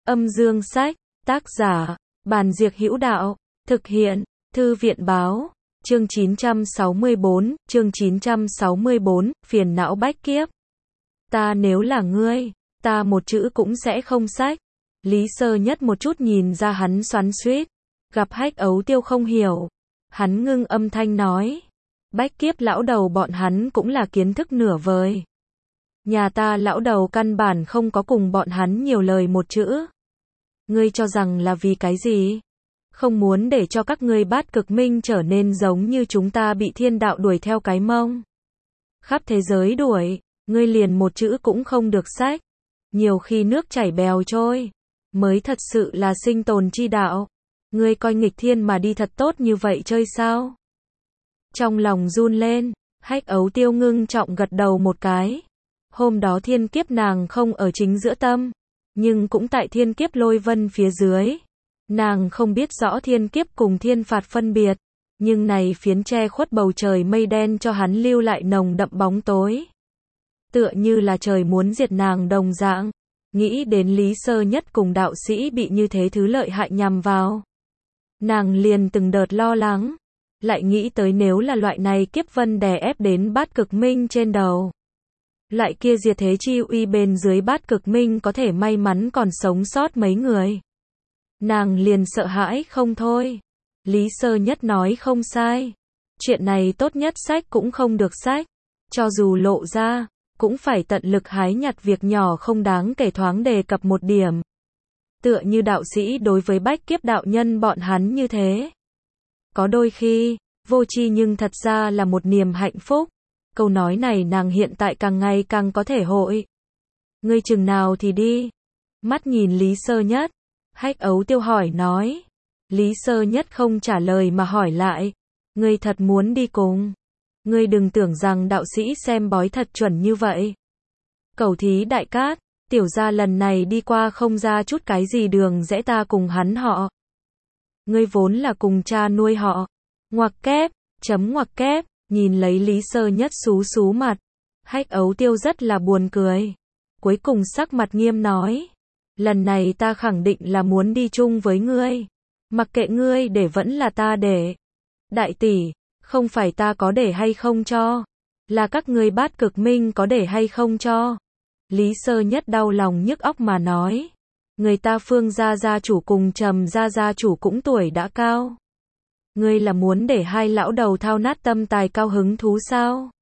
Âm dương sách, tác giả, Bàn Diệc Hữu Đạo, thực hiện, Thư viện báo, chương 964, phiền não bách kiếp. Ta nếu là ngươi, ta một chữ cũng sẽ không sách. Lý Sơ Nhất một chút nhìn ra hắn xoắn xuýt, gặp Hách Ấu Tiêu không hiểu. Hắn ngưng âm thanh nói, bách kiếp lão đầu bọn hắn cũng là kiến thức nửa vời. Nhà ta lão đầu căn bản không có cùng bọn hắn nhiều lời một chữ. Ngươi cho rằng là vì cái gì? Không muốn để cho các ngươi Bát Cực Minh trở nên giống như chúng ta bị thiên đạo đuổi theo cái mông. Khắp thế giới đuổi, ngươi liền một chữ cũng không được sách. Nhiều khi nước chảy bèo trôi, mới thật sự là sinh tồn chi đạo. Ngươi coi nghịch thiên mà đi thật tốt như vậy chơi sao? Trong lòng run lên, Hách Ấu Tiêu ngưng trọng gật đầu một cái. Hôm đó thiên kiếp nàng không ở chính giữa tâm, nhưng cũng tại thiên kiếp lôi vân phía dưới. Nàng không biết rõ thiên kiếp cùng thiên phạt phân biệt, nhưng này phiến che khuất bầu trời mây đen cho hắn lưu lại nồng đậm bóng tối. Tựa như là trời muốn diệt nàng đồng dạng. Nghĩ đến Lý Sơ Nhất cùng đạo sĩ bị như thế thứ lợi hại nhằm vào, nàng liền từng đợt lo lắng. Lại nghĩ tới nếu là loại này kiếp vân đè ép đến Bát Cực Minh trên đầu, lại kia diệt thế chi uy bên dưới Bát Cực Minh có thể may mắn còn sống sót mấy người. Nàng liền sợ hãi không thôi. Lý Sơ Nhất nói không sai. Chuyện này tốt nhất sách cũng không được sách. Cho dù lộ ra, cũng phải tận lực hái nhặt việc nhỏ không đáng kể thoáng đề cập một điểm. Tựa như đạo sĩ đối với bách kiếp đạo nhân bọn hắn như thế. Có đôi khi, vô tri nhưng thật ra là một niềm hạnh phúc. Câu nói này nàng hiện tại càng ngày càng có thể hội. Ngươi chừng nào thì đi. Mắt nhìn Lý Sơ Nhất, Hách Ấu Tiêu hỏi nói. Lý Sơ Nhất không trả lời mà hỏi lại. Ngươi thật muốn đi cùng? Ngươi đừng tưởng rằng đạo sĩ xem bói thật chuẩn như vậy. Cẩu thí đại cát, tiểu gia lần này đi qua không ra chút cái gì đường rẽ ta cùng hắn họ. Ngươi vốn là cùng cha nuôi họ. Ngoặc kép, ngoặc kép, nhìn lấy Lý Sơ Nhất xú xú mặt. Hách Ấu Tiêu rất là buồn cười. Cuối cùng sắc mặt nghiêm nói. Lần này ta khẳng định là muốn đi chung với ngươi. Mặc kệ ngươi để vẫn là ta để. Đại tỷ, không phải ta có để hay không cho, là các ngươi Bát Cực Minh có để hay không cho. Lý Sơ Nhất đau lòng nhức óc mà nói. Người ta Phương gia gia chủ cùng Trầm gia gia chủ cũng tuổi đã cao. Ngươi là muốn để hai lão đầu thao nát tâm tài cao hứng thú sao?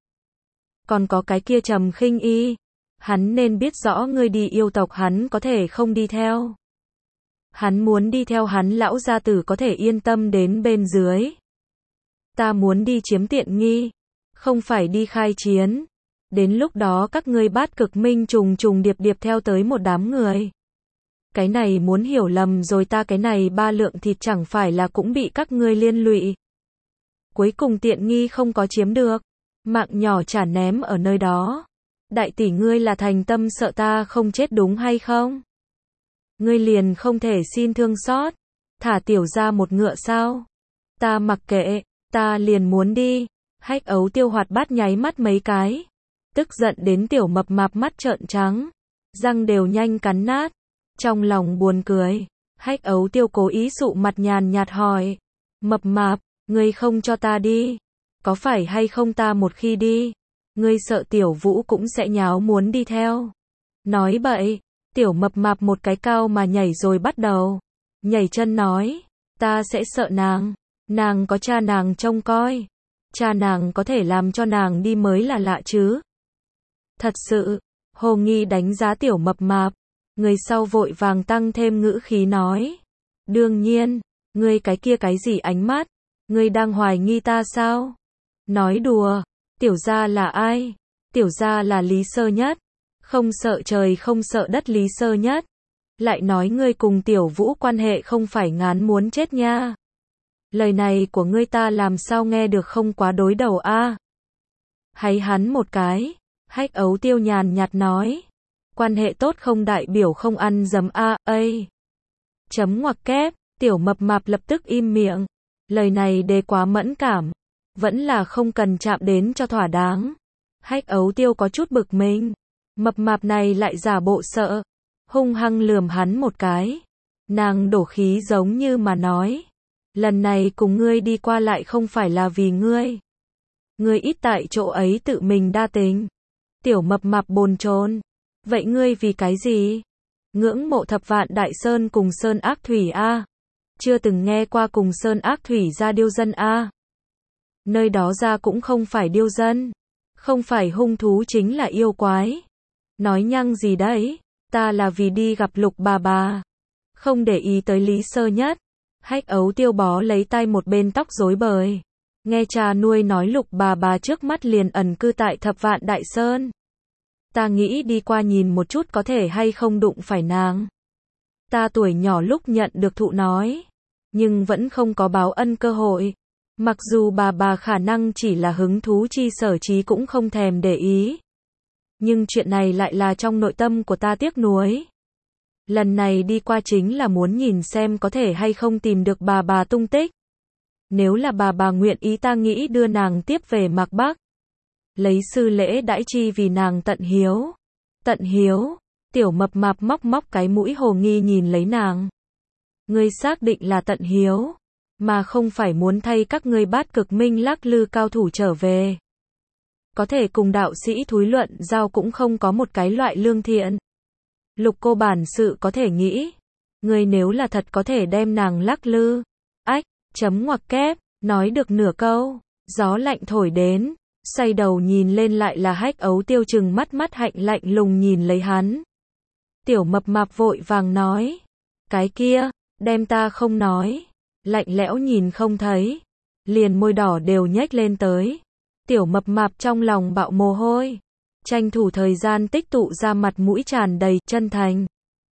Còn có cái kia Trầm Khinh Y, hắn nên biết rõ ngươi đi yêu tộc hắn có thể không đi theo. Hắn muốn đi theo hắn lão gia tử có thể yên tâm đến bên dưới. Ta muốn đi chiếm tiện nghi, không phải đi khai chiến. Đến lúc đó các ngươi Bát Cực Minh trùng trùng điệp điệp theo tới một đám người. Cái này muốn hiểu lầm rồi ta cái này ba lượng thịt chẳng phải là cũng bị các ngươi liên lụy. Cuối cùng tiện nghi không có chiếm được, mạng nhỏ chả ném ở nơi đó. Đại tỷ ngươi là thành tâm sợ ta không chết đúng hay không? Ngươi liền không thể xin thương xót, thả tiểu ra một ngựa sao? Ta mặc kệ, ta liền muốn đi. Hách Ấu Tiêu hoạt bát nháy mắt mấy cái, tức giận đến tiểu mập mạp mắt trợn trắng, răng đều nhanh cắn nát. Trong lòng buồn cười, Hách Ấu Tiêu cố ý sụ mặt nhàn nhạt hỏi. Mập mạp, ngươi không cho ta đi, có phải hay không ta một khi đi, ngươi sợ tiểu Vũ cũng sẽ nháo muốn đi theo? Nói bậy, tiểu mập mạp một cái cao mà nhảy rồi bắt đầu. Nhảy chân nói, ta sẽ sợ nàng có cha nàng trông coi. Cha nàng có thể làm cho nàng đi mới là lạ chứ. Thật sự, Hồ Nghi đánh giá tiểu mập mạp. Người sau vội vàng tăng thêm ngữ khí nói. Đương nhiên, ngươi cái kia cái gì ánh mắt? Ngươi đang hoài nghi ta sao? Nói đùa, tiểu gia là ai? Tiểu gia là Lý Sơ Nhất. Không sợ trời không sợ đất Lý Sơ Nhất. Lại nói ngươi cùng tiểu Vũ quan hệ không phải ngán muốn chết nha. Lời này của ngươi ta làm sao nghe được không quá đối đầu a? Hay hắn một cái, Hách Ấu Tiêu nhàn nhạt nói. Quan hệ tốt không đại biểu không ăn dấm a, ngoặc kép, tiểu mập mạp lập tức im miệng. Lời này đề quá mẫn cảm, vẫn là không cần chạm đến cho thỏa đáng. Hách Ấu Tiêu có chút bực mình, mập mạp này lại giả bộ sợ. hung hăng lườm hắn một cái. Nàng đổ khí giống như mà nói. Lần này cùng ngươi đi qua lại không phải là vì ngươi. Ngươi ít tại chỗ ấy tự mình đa tình. Tiểu mập mạp bồn chồn. Vậy ngươi vì cái gì? Ngưỡng mộ Thập Vạn Đại Sơn cùng Sơn Ác Thủy a. Chưa từng nghe qua cùng Sơn Ác Thủy ra điêu dân a. Nơi đó ra cũng không phải điêu dân. Không phải hung thú chính là yêu quái. Nói nhăng gì đấy? Ta là vì đi gặp Lục bà. Không để ý tới Lý Sơ Nhất. Hách Ấu Tiêu bó lấy tay một bên tóc rối bời. Nghe cha nuôi nói Lục bà trước mắt liền ẩn cư tại Thập Vạn Đại Sơn. Ta nghĩ đi qua nhìn một chút có thể hay không đụng phải nàng. Ta tuổi nhỏ lúc nhận được thụ nói. Nhưng vẫn không có báo ân cơ hội. Mặc dù bà khả năng chỉ là hứng thú chi sở trí cũng không thèm để ý. Nhưng chuyện này lại là trong nội tâm của ta tiếc nuối. Lần này đi qua chính là muốn nhìn xem có thể hay không tìm được bà tung tích. Nếu là bà nguyện ý ta nghĩ đưa nàng tiếp về Mạc Bắc. Lấy sư lễ đãi chi vì nàng tận hiếu. Tận hiếu, tiểu mập mạp móc cái mũi hồ nghi nhìn lấy nàng. Ngươi xác định là tận hiếu, mà không phải muốn thay các ngươi Bát Cực Minh lắc lư cao thủ trở về. Có thể cùng đạo sĩ thúi luận giao cũng không có một cái loại lương thiện. Lục cô bản sự có thể nghĩ. Ngươi nếu là thật có thể đem nàng lắc lư. Ách, chấm ngoặc kép, nói được nửa câu, gió lạnh thổi đến. Xoay đầu nhìn lên lại là Hách Ấu Tiêu trừng mắt hạnh lạnh lùng nhìn lấy hắn. Tiểu mập mạp vội vàng nói. Cái kia, đem ta không nói. Lạnh lẽo nhìn không thấy. Liền môi đỏ đều nhếch lên tới. Tiểu mập mạp trong lòng bạo mồ hôi. Tranh thủ thời gian tích tụ ra mặt mũi tràn đầy chân thành.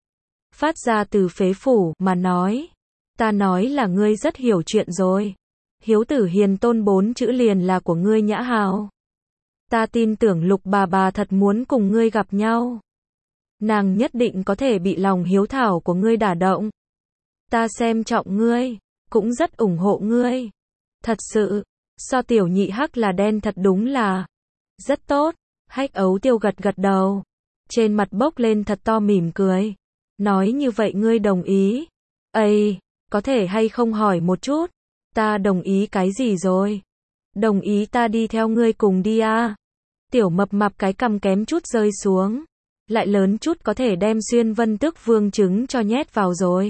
Phát ra từ phế phủ mà nói. Ta nói là ngươi rất hiểu chuyện rồi. Hiếu tử hiền tôn 4 chữ liền là của ngươi nhã hào. Ta tin tưởng Lục bà thật muốn cùng ngươi gặp nhau. Nàng nhất định có thể bị lòng hiếu thảo của ngươi đả động. Ta xem trọng ngươi, cũng rất ủng hộ ngươi. Thật sự, so tiểu nhị Hắc là đen thật đúng là rất tốt. Hách Ấu Tiêu gật đầu. Trên mặt bốc lên thật to mỉm cười. Nói như vậy ngươi đồng ý. Ây, có thể hay không hỏi một chút. Ta đồng ý cái gì rồi? Đồng ý ta đi theo ngươi cùng đi à? Tiểu mập mạp cái cằm kém chút rơi xuống. Lại lớn chút có thể đem Xuyên Vân Tước Vương trứng cho nhét vào rồi.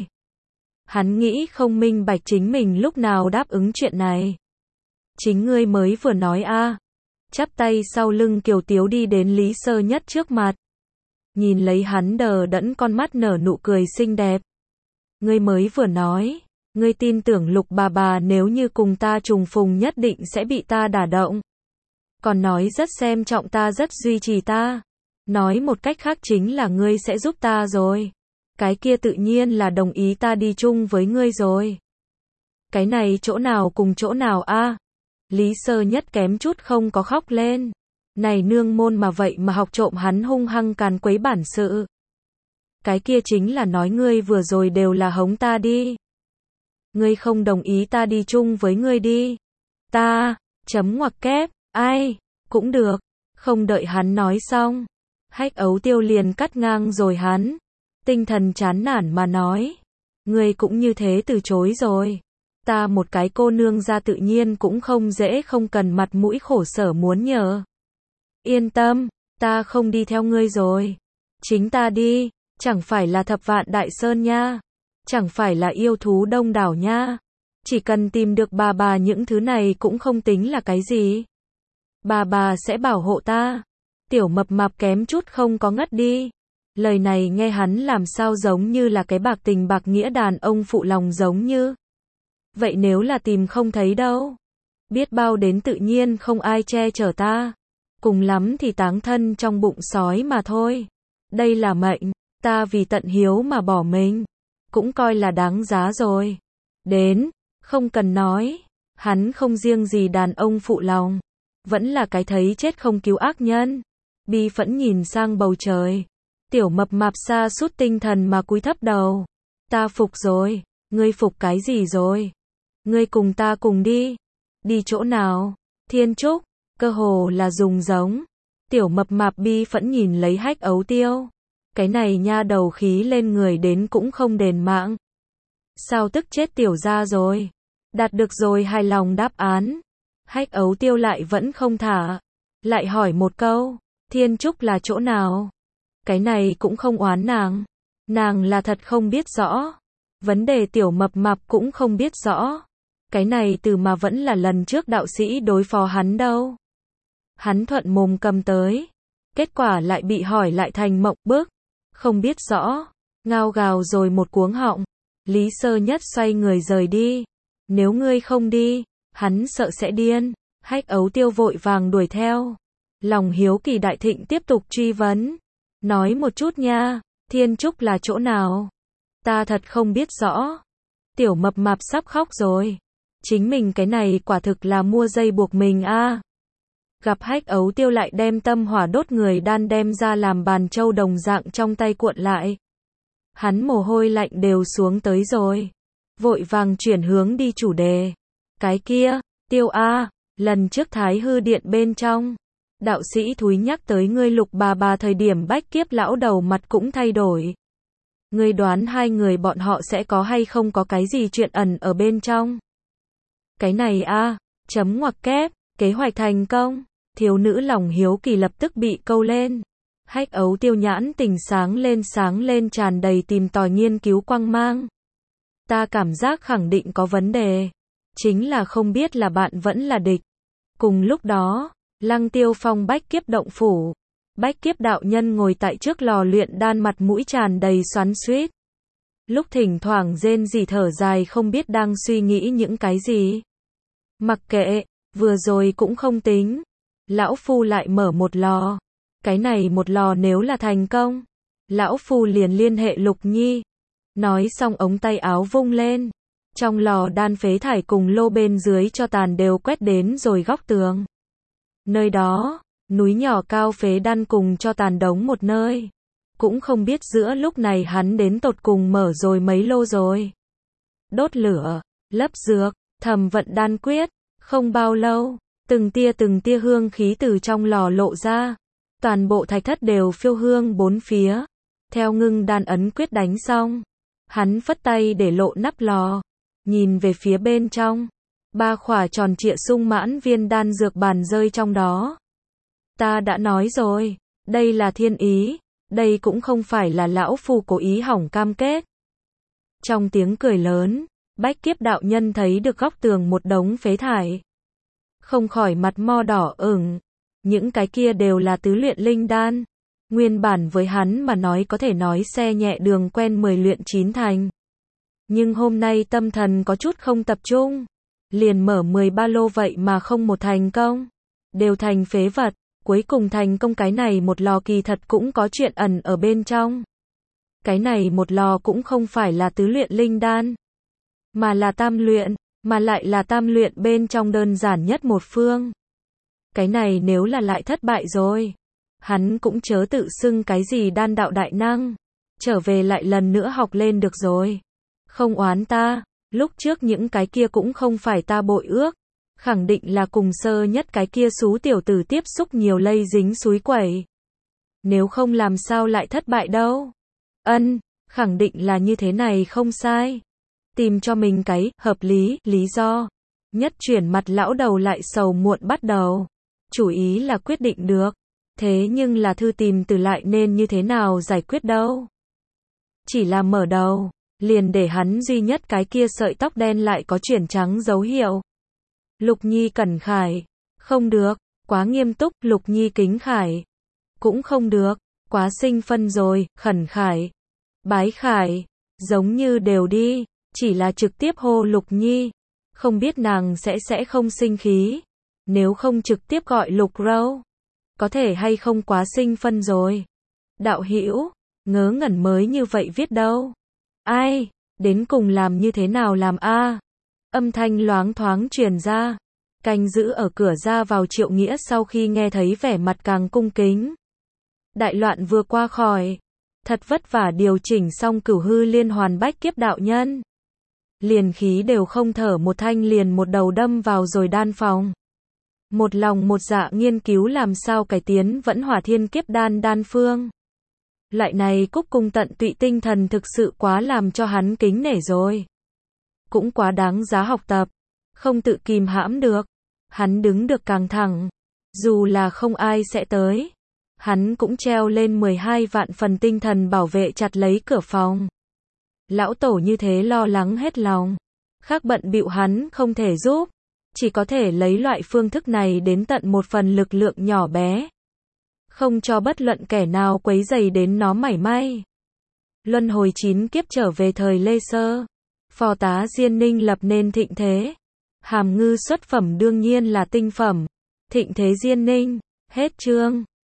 Hắn nghĩ không minh bạch chính mình lúc nào đáp ứng chuyện này. Chính ngươi mới vừa nói à? Chắp tay sau lưng kiều tiếu đi đến Lý Sơ Nhất trước mặt. Nhìn lấy hắn đờ đẫn con mắt nở nụ cười xinh đẹp. Ngươi mới vừa nói. Ngươi tin tưởng Lục bà nếu như cùng ta trùng phùng nhất định sẽ bị ta đả động. Còn nói rất xem trọng ta rất duy trì ta. Nói một cách khác chính là ngươi sẽ giúp ta rồi. Cái kia tự nhiên là đồng ý ta đi chung với ngươi rồi. Cái này chỗ nào cùng chỗ nào a? Lý Sơ Nhất kém chút không có khóc lên. Này nương môn mà vậy mà học trộm hắn hung hăng càn quấy bản sự. Cái kia chính là nói ngươi vừa rồi đều là hống ta đi. Ngươi không đồng ý ta đi chung với ngươi đi. Ta, chấm ngoặc kép, ai, cũng được. Không đợi hắn nói xong. Hách Ấu Tiêu liền cắt ngang rồi hắn. Tinh thần chán nản mà nói. Ngươi cũng như thế từ chối rồi. Ta một cái cô nương ra tự nhiên cũng không dễ không cần mặt mũi khổ sở muốn nhờ. Yên tâm, ta không đi theo ngươi rồi. Chính ta đi, chẳng phải là Thập Vạn Đại Sơn nha. Chẳng phải là yêu thú đông đảo nha. Chỉ cần tìm được bà những thứ này cũng không tính là cái gì. Bà sẽ bảo hộ ta. Tiểu mập mạp kém chút không có ngất đi. Lời này nghe hắn làm sao giống như là cái bạc tình bạc nghĩa đàn ông phụ lòng giống như. Vậy nếu là tìm không thấy đâu? Biết bao đến tự nhiên không ai che chở ta. Cùng lắm thì táng thân trong bụng sói mà thôi. Đây là mệnh, ta vì tận hiếu mà bỏ mình. Cũng coi là đáng giá rồi. Đến, không cần nói. Hắn không riêng gì đàn ông phụ lòng. Vẫn là cái thấy chết không cứu ác nhân. Bi phẫn nhìn sang bầu trời. Tiểu mập mạp sa sút tinh thần mà cúi thấp đầu. Ta phục rồi. Ngươi phục cái gì rồi? Ngươi cùng ta cùng đi. Đi chỗ nào? Thiên Trúc. Cơ hồ là dùng giống. Tiểu mập mạp bi phẫn nhìn lấy Hách Ấu Tiêu. Cái này nha đầu khí lên người đến cũng không đền mạng. Sao tức chết tiểu gia rồi? Đạt được rồi hài lòng đáp án. Hách ấu tiêu lại vẫn không thả. Lại hỏi một câu, thiên trúc là chỗ nào? Cái này cũng không oán nàng. Nàng là thật không biết rõ. Vấn đề tiểu mập mạp cũng không biết rõ. Cái này từ mà vẫn là lần trước đạo sĩ đối phó hắn đâu. Hắn thuận mồm cầm tới. Kết quả lại bị hỏi lại thành mộng bức. Không biết rõ. Ngao gào rồi một cuống họng. Lý Sơ Nhất xoay người rời đi. Nếu ngươi không đi, hắn sợ sẽ điên. Hách ấu tiêu vội vàng đuổi theo. Lòng hiếu kỳ đại thịnh tiếp tục truy vấn. Nói một chút nha, thiên trúc là chỗ nào? Ta thật không biết rõ. Tiểu mập mạp sắp khóc rồi. Chính mình cái này quả thực là mua dây buộc mình a. Gặp hách ấu tiêu lại đem tâm hỏa đốt người đan đem ra làm bàn châu đồng dạng trong tay cuộn lại. Hắn mồ hôi lạnh đều xuống tới rồi. Vội vàng chuyển hướng đi chủ đề. Cái kia, tiêu a, lần trước Thái Hư Điện bên trong. Đạo sĩ thúi nhắc tới ngươi Lục bà thời điểm bách kiếp lão đầu mặt cũng thay đổi. Ngươi đoán hai người bọn họ sẽ có hay không có cái gì chuyện ẩn ở bên trong? Cái này a, chấm ngoặc kép, kế hoạch thành công. Thiếu nữ lòng hiếu kỳ lập tức bị câu lên. Hách ấu tiêu nhãn tình sáng lên tràn đầy tìm tòi nghiên cứu quang mang. Ta cảm giác khẳng định có vấn đề. Chính là không biết là bạn vẫn là địch. Cùng lúc đó, Lăng Tiêu Phong bách kiếp động phủ. Bách kiếp đạo nhân ngồi tại trước lò luyện đan mặt mũi tràn đầy xoắn xuýt. Lúc thỉnh thoảng rên rỉ thở dài không biết đang suy nghĩ những cái gì. Mặc kệ, vừa rồi cũng không tính. Lão Phu lại mở một lò. Cái này một lò nếu là thành công, Lão Phu liền liên hệ Lục Nhi. Nói xong ống tay áo vung lên. Trong lò đan phế thải cùng lô bên dưới cho tàn đều quét đến rồi góc tường. Nơi đó, núi nhỏ cao phế đan cùng cho tàn đống một nơi. Cũng không biết giữa lúc này hắn đến tột cùng mở rồi mấy lô rồi. Đốt lửa, lấp dược, thầm vận đan quyết. Không bao lâu, từng tia hương khí từ trong lò lộ ra. Toàn bộ thạch thất đều phiêu hương bốn phía. Theo ngưng đan ấn quyết đánh xong, hắn phất tay để lộ nắp lò. Nhìn về phía bên trong, 3 khỏa tròn trịa sung mãn viên đan dược bàn rơi trong đó. Ta đã nói rồi, đây là thiên ý, đây cũng không phải là Lão Phu cố ý hỏng cam kết. Trong tiếng cười lớn, bách kiếp đạo nhân thấy được góc tường một đống phế thải. Không khỏi mặt mo đỏ ửng. Những cái kia đều là tứ luyện linh đan. Nguyên bản với hắn mà nói có thể nói xe nhẹ đường quen 10 luyện 9 thành. Nhưng hôm nay tâm thần có chút không tập trung. Liền mở 13 lô vậy mà không một thành công. Đều thành phế vật. Cuối cùng thành công cái này một lò kỳ thật cũng có chuyện ẩn ở bên trong. Cái này một lò cũng không phải là tứ luyện linh đan. Mà là tam luyện. Mà lại là tam luyện bên trong đơn giản nhất một phương. Cái này nếu là lại thất bại rồi. Hắn cũng chớ tự xưng cái gì đan đạo đại năng. Trở về lại lần nữa học lên được rồi. Không oán ta. Lúc trước những cái kia cũng không phải ta bội ước. Khẳng định là cùng Sơ Nhất cái kia xú tiểu tử tiếp xúc nhiều lây dính xúi quẩy. Nếu không làm sao lại thất bại đâu. Khẳng định là như thế này không sai. Tìm cho mình cái hợp lý lý do. Nhất chuyển mặt lão đầu lại sầu muộn bắt đầu. Chủ ý là quyết định được. Thế nhưng là thư tìm từ lại nên như thế nào giải quyết đâu. Chỉ là mở đầu, liền để hắn duy nhất cái kia sợi tóc đen lại có chuyển trắng dấu hiệu. Lục Nhi cẩn khải. Không được, quá nghiêm túc. Lục Nhi kính khải. Cũng không được, quá sinh phân rồi. Khẩn khải. Bái khải. Giống như đều đi. Chỉ là trực tiếp hô Lục Nhi. Không biết nàng sẽ không sinh khí. Nếu không trực tiếp gọi Lục Râu. Có thể hay không quá sinh phân rồi. Đạo hữu, ngớ ngẩn mới như vậy viết đâu. Ai, đến cùng làm như thế nào làm a? Âm thanh loáng thoáng truyền ra. Canh giữ ở cửa ra vào Triệu Nghĩa sau khi nghe thấy vẻ mặt càng cung kính. Đại loạn vừa qua khỏi. Thật vất vả điều chỉnh xong cửu hư liên hoàn bách kiếp đạo nhân. Liền khí đều không thở một thanh liền một đầu đâm vào rồi đan phòng. Một lòng một dạ nghiên cứu làm sao cải tiến vẫn hỏa thiên kiếp đan phương. Loại này cúc cung tận tụy tinh thần thực sự quá làm cho hắn kính nể rồi. Cũng quá đáng giá học tập. Không tự kìm hãm được. Hắn đứng được càng thẳng. Dù là không ai sẽ tới. Hắn cũng treo lên 12 vạn phần tinh thần bảo vệ chặt lấy cửa phòng. Lão tổ như thế lo lắng hết lòng. Khác bận bịu hắn không thể giúp. Chỉ có thể lấy loại phương thức này đến tận một phần lực lượng nhỏ bé. Không cho bất luận kẻ nào quấy rầy đến nó mảy may. Luân hồi 9 kiếp trở về thời Lê Sơ. Phò tá Diên Ninh lập nên thịnh thế. Hàm Ngư xuất phẩm đương nhiên là tinh phẩm. Thịnh thế Diên Ninh. Hết chương.